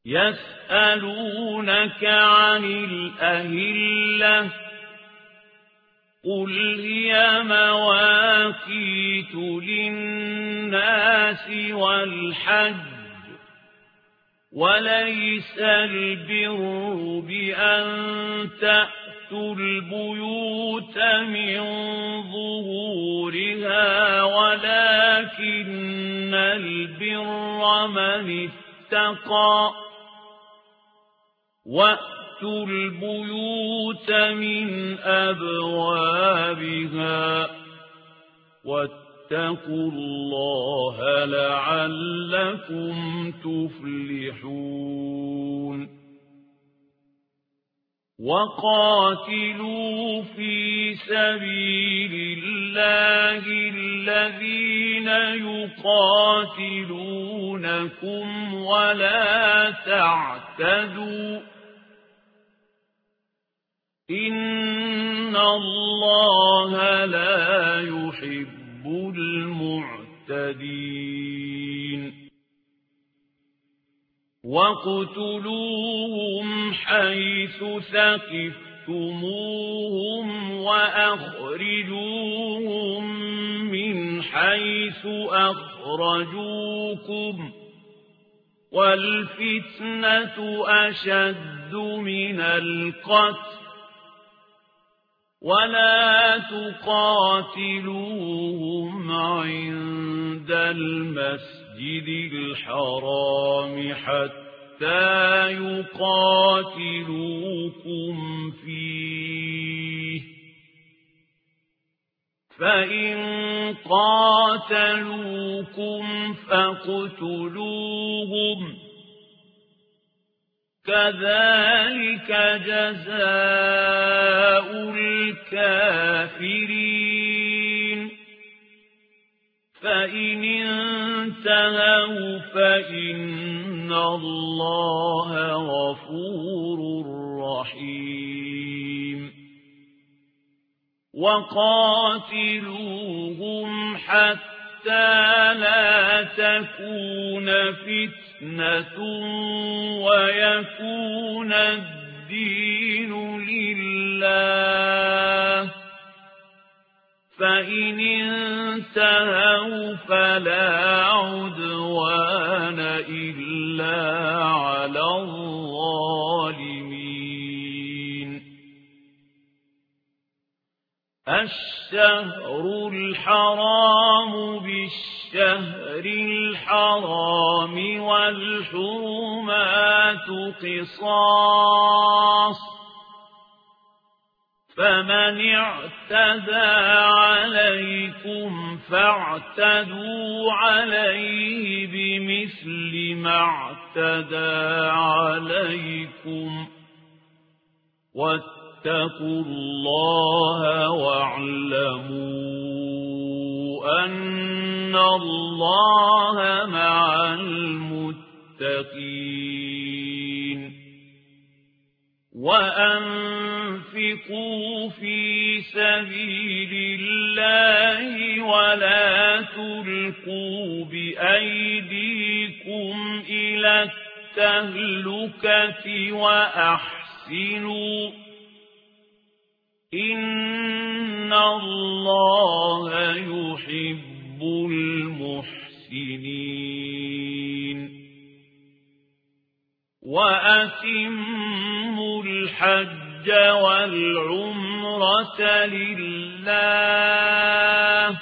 يسألونك عن الأهلة قل هي مواقيت للناس والحج وليس البر بأن تأتوا البيوت من ظهورها ولكن البر من اتقى وأتوا البيوت من أبوابها واتقوا الله لعلكم تفلحون وقاتلوا في سبيل الله الذين يقاتلونكم ولا تعتدوا إن الله لا يحب المعتدين واقتلوهم حيث ثقفتموهم وأخرجوهم من حيث أخرجوكم والفتنة أشد من القتل ولا تقاتلوهم عند المسجد الحرام حتى يقاتلوكم فيه فإن قاتلوكم فاقتلوهم كذلك جزاء الكافرين فإن انتهوا فإن الله غفور رحيم وقاتلوهم حتى لا تكون فتنة ويكون الدين لله فإن انتهوا فلا عدوان إلا على الظالمين الشهر الحرام بالشهر الحرام والحرمات قصاص فمن اعتدى عليكم فاعتدوا عليه بمثل ما اعتدى عليكم واتقوا الله واعلموا أن الله مع المتقين وأنفقوا في سبيل الله ولا تلقوا بأيديكم إلى التهلكة وأحسنوا إن الله يحب المحسنين وأتموا الحج والعمرة لله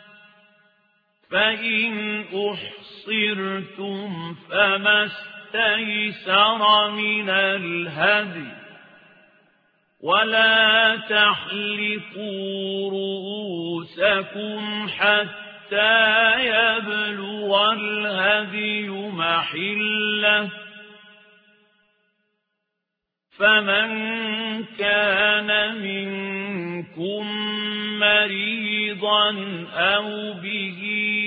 فإن أحصرتم فما استيسر من الهدي ولا تحلقوا رؤوسكم حتى يبلغ الهدي محله فمن كان منكم مريضا أو به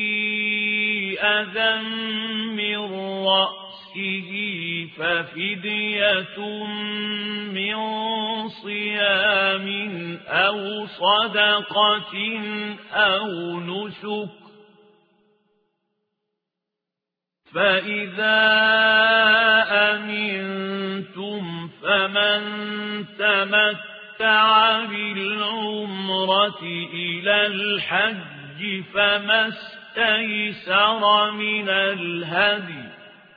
أذى من رأسه ففدية من صيام أو صدقة أو نسك فإذا أمنتم فمن تمتع بالعمرة إلى الحج فما استيسر من الهدي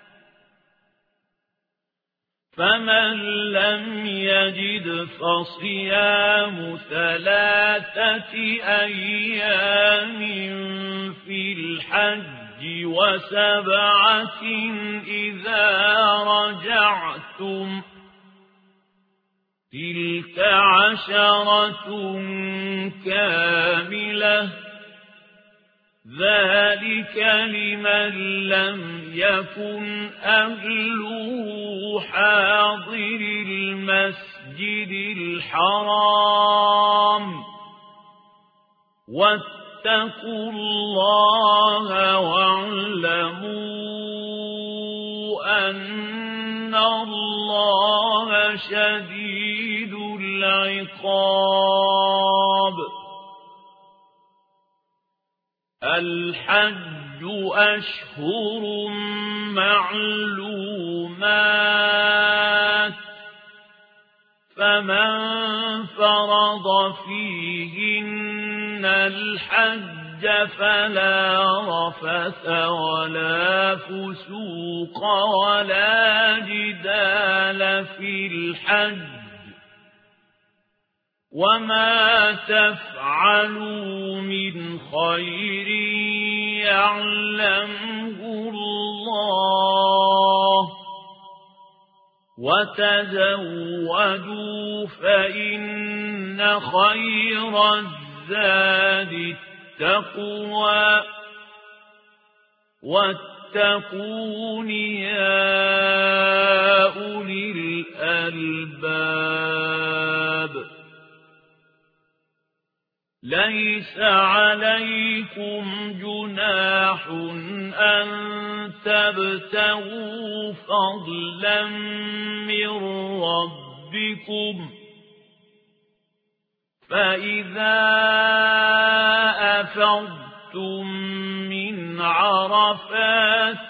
فمن لم يجد فصيام 3 أيام في الحج و7 إذا رجعتم تلك 10 كاملة ذلك لمن لم يكن أهله حاضر المسجد الحرام واتقوا الله واعلموا أن الله شديد العقاب. الحج أشهر معلومات فمن فرض فيهن الحج فلا رفث ولا فسوق ولا جدال في الحج وما تفعلوا من خير يعلمه الله وتزودوا فإن خير الزاد التقوى واتقون يا أولي الألباب. ليس عليكم جناح أن تبتغوا فضلا من ربكم فإذا أفضتم من عرفات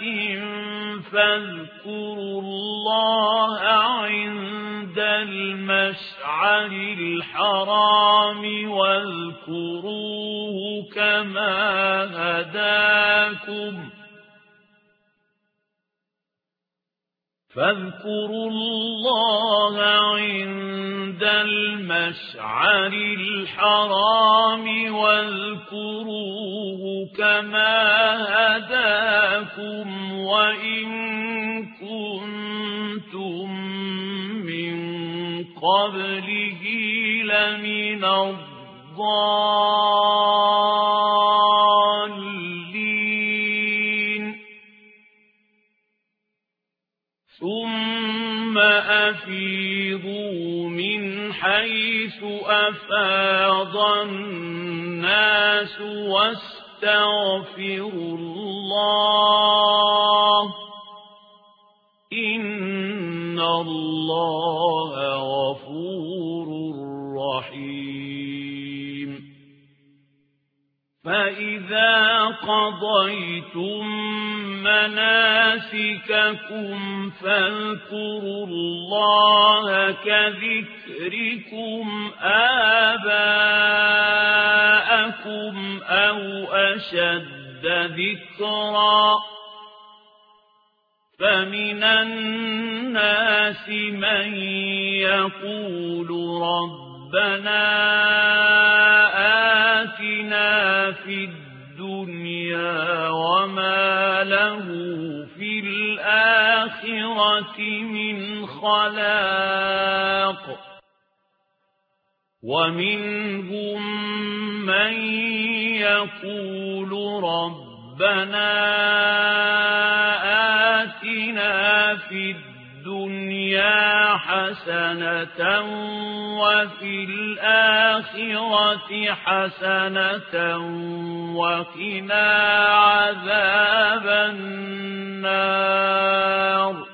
فاذكروا الله عند المشعر الحرام واذكروه كما هداكم فاذكروا الله عند المشعر الحرام واذكروه كما هداكم وإن كنتم من قبله لمن الضالين. ثم أفيضوا من حيث أفاض الناس واستغفروا الله إن الله غفور رحيم. فإذا قضيتم مناسككم فاذكروا الله كذكركم آباءكم أو أشد ذكرا فمن الناس من يقول ربنا آتنا في الدنيا وما له في الآخرة من خلاق ومنهم من يقول ربنا آتنا في الدنيا حسنة وفي الآخرة حسنة وقنا عذاب النار.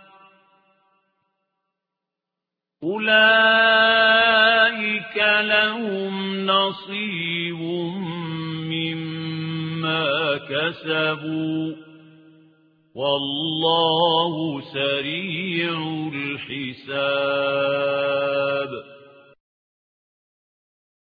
أولئك لهم نصيب مما كسبوا والله سريع الحساب